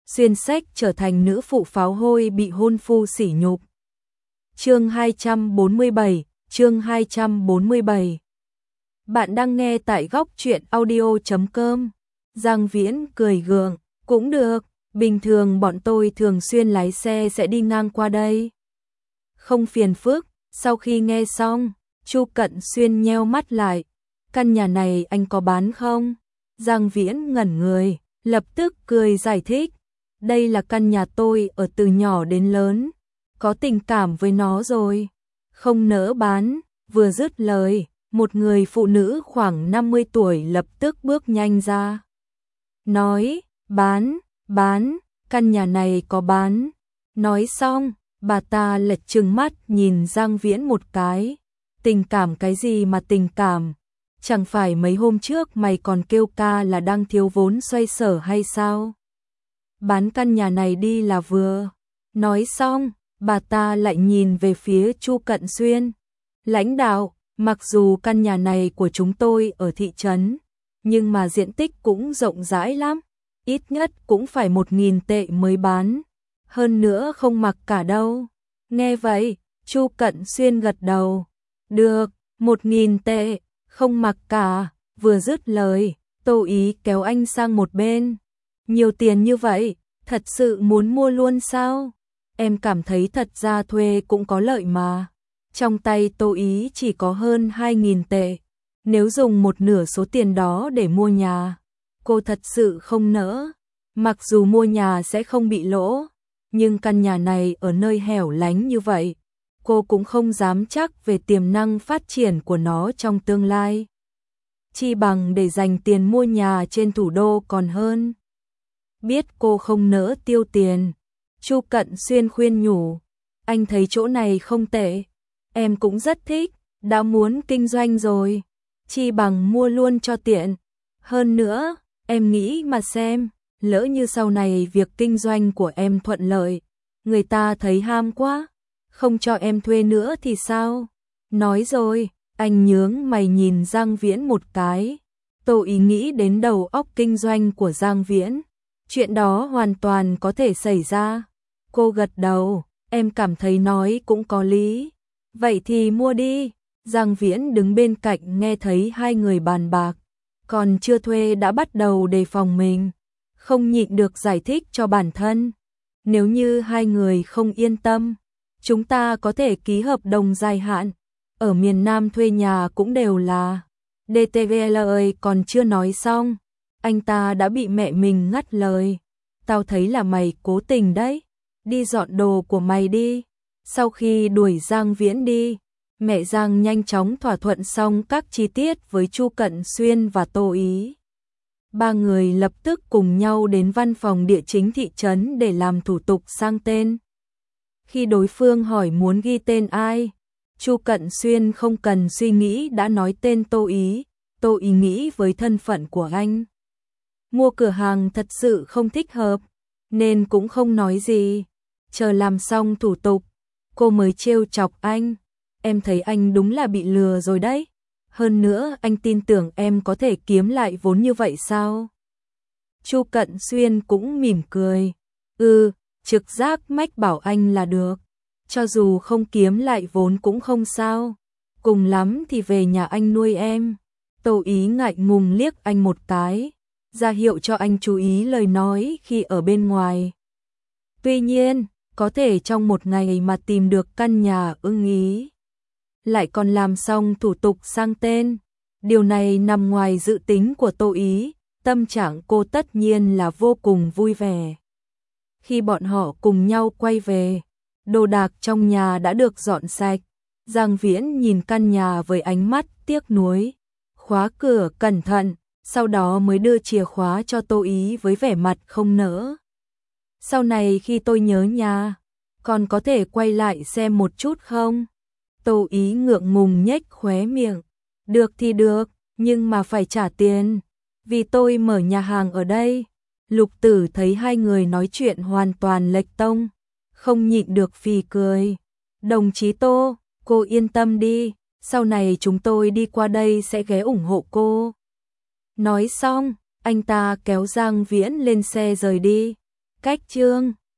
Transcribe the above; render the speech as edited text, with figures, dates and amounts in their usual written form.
xuyên sách trở thành nữ phụ pháo hôi bị hôn phu sỉ nhục. Chương 247, chương 247. Bạn đang nghe tại góc truyện audio.com. Giang Viễn cười gượng, cũng được, bình thường bọn tôi thường xuyên lái xe sẽ đi ngang qua đây. Không phiền phức. Sau khi nghe xong, Chu Cận Xuyên nheo mắt lại. Căn nhà này anh có bán không? Giang Viễn ngẩn người, lập tức cười giải thích. Đây là căn nhà tôi ở từ nhỏ đến lớn, có tình cảm với nó rồi, không nỡ bán. Vừa dứt lời, một người phụ nữ khoảng 50 tuổi lập tức bước nhanh ra. Nói, bán, căn nhà này có bán. Nói xong, bà ta lệch trừng mắt nhìn Giang Viễn một cái. Tình cảm cái gì mà tình cảm? Chẳng phải mấy hôm trước mày còn kêu ca là đang thiếu vốn xoay sở hay sao? Bán căn nhà này đi là vừa. Nói xong, bà ta lại nhìn về phía Chu Cận Xuyên. Lãnh đạo, mặc dù căn nhà này của chúng tôi ở thị trấn, nhưng mà diện tích cũng rộng rãi lắm. Ít nhất cũng phải 1.000 tệ mới bán. Hơn nữa không mặc cả đâu. Nghe vậy, Chu Cận Xuyên gật đầu. Được, 1.000 tệ, không mặc cả. Vừa dứt lời, Tô Ý kéo anh sang một bên. Nhiều tiền như vậy, thật sự muốn mua luôn sao? Em cảm thấy thật ra thuê cũng có lợi mà. Trong tay Tô Ý chỉ có hơn 2.000 tệ. Nếu dùng một nửa số tiền đó để mua nhà, cô thật sự không nỡ. Mặc dù mua nhà sẽ không bị lỗ, nhưng căn nhà này ở nơi hẻo lánh như vậy, cô cũng không dám chắc về tiềm năng phát triển của nó trong tương lai. Chi bằng để dành tiền mua nhà trên thủ đô còn hơn. Biết cô không nỡ tiêu tiền, Chu Cận Xuyên khuyên nhủ, anh thấy chỗ này không tệ, em cũng rất thích, đã muốn kinh doanh rồi, chi bằng mua luôn cho tiện. Hơn nữa, em nghĩ mà xem, lỡ như sau này việc kinh doanh của em thuận lợi, người ta thấy ham quá, không cho em thuê nữa thì sao? Nói rồi, anh nhướng mày nhìn Giang Viễn một cái. Tô Ý nghĩ đến đầu óc kinh doanh của Giang Viễn. Chuyện đó hoàn toàn có thể xảy ra. Cô gật đầu, em cảm thấy nói cũng có lý. Vậy thì mua đi. Giang Viễn đứng bên cạnh nghe thấy hai người bàn bạc, còn chưa thuê đã bắt đầu đề phòng mình. Không nhịn được giải thích cho bản thân. Nếu như hai người không yên tâm, chúng ta có thể ký hợp đồng dài hạn. Ở miền Nam thuê nhà cũng đều là DTVLA. Còn chưa nói xong, anh ta đã bị mẹ mình ngắt lời. Tao thấy là mày cố tình đấy, đi dọn đồ của mày đi. Sau khi đuổi Giang Viễn đi, mẹ Giang nhanh chóng thỏa thuận xong các chi tiết với Chu Cận Xuyên và Tô Ý. Ba người lập tức cùng nhau đến văn phòng địa chính thị trấn để làm thủ tục sang tên. Khi đối phương hỏi muốn ghi tên ai, Chu Cận Xuyên không cần suy nghĩ đã nói tên Tô Ý. Tô Ý nghĩ với thân phận của anh, mua cửa hàng thật sự không thích hợp, nên cũng không nói gì. Chờ làm xong thủ tục, cô mới trêu chọc anh. Em thấy anh đúng là bị lừa rồi đấy. Hơn nữa anh tin tưởng em có thể kiếm lại vốn như vậy sao? Chu Cận Xuyên cũng mỉm cười. Trực giác mách bảo anh là được. Cho dù không kiếm lại vốn cũng không sao. Cùng lắm thì về nhà anh nuôi em. Tô Ý ngại ngùng liếc anh một cái, ra hiệu cho anh chú ý lời nói khi ở bên ngoài. Tuy nhiên, có thể trong một ngày mà tìm được căn nhà ưng ý, lại còn làm xong thủ tục sang tên. Điều này nằm ngoài dự tính của Tô Ý, tâm trạng cô tất nhiên là vô cùng vui vẻ. Khi bọn họ cùng nhau quay về, đồ đạc trong nhà đã được dọn sạch. Giang Viễn nhìn căn nhà với ánh mắt tiếc nuối, khóa cửa cẩn thận, sau đó mới đưa chìa khóa cho Tô Ý với vẻ mặt không nỡ. Sau này khi tôi nhớ nhà, còn có thể quay lại xem một chút không? Tô Ý ngượng ngùng nhếch khóe miệng. Được thì được, nhưng mà phải trả tiền, vì tôi mở nhà hàng ở đây. Lục Tử thấy hai người nói chuyện hoàn toàn lệch tông, không nhịn được phì cười. Đồng chí Tô, cô yên tâm đi, sau này chúng tôi đi qua đây sẽ ghé ủng hộ cô. Nói xong, anh ta kéo Giang Viễn lên xe rời đi. Cách chương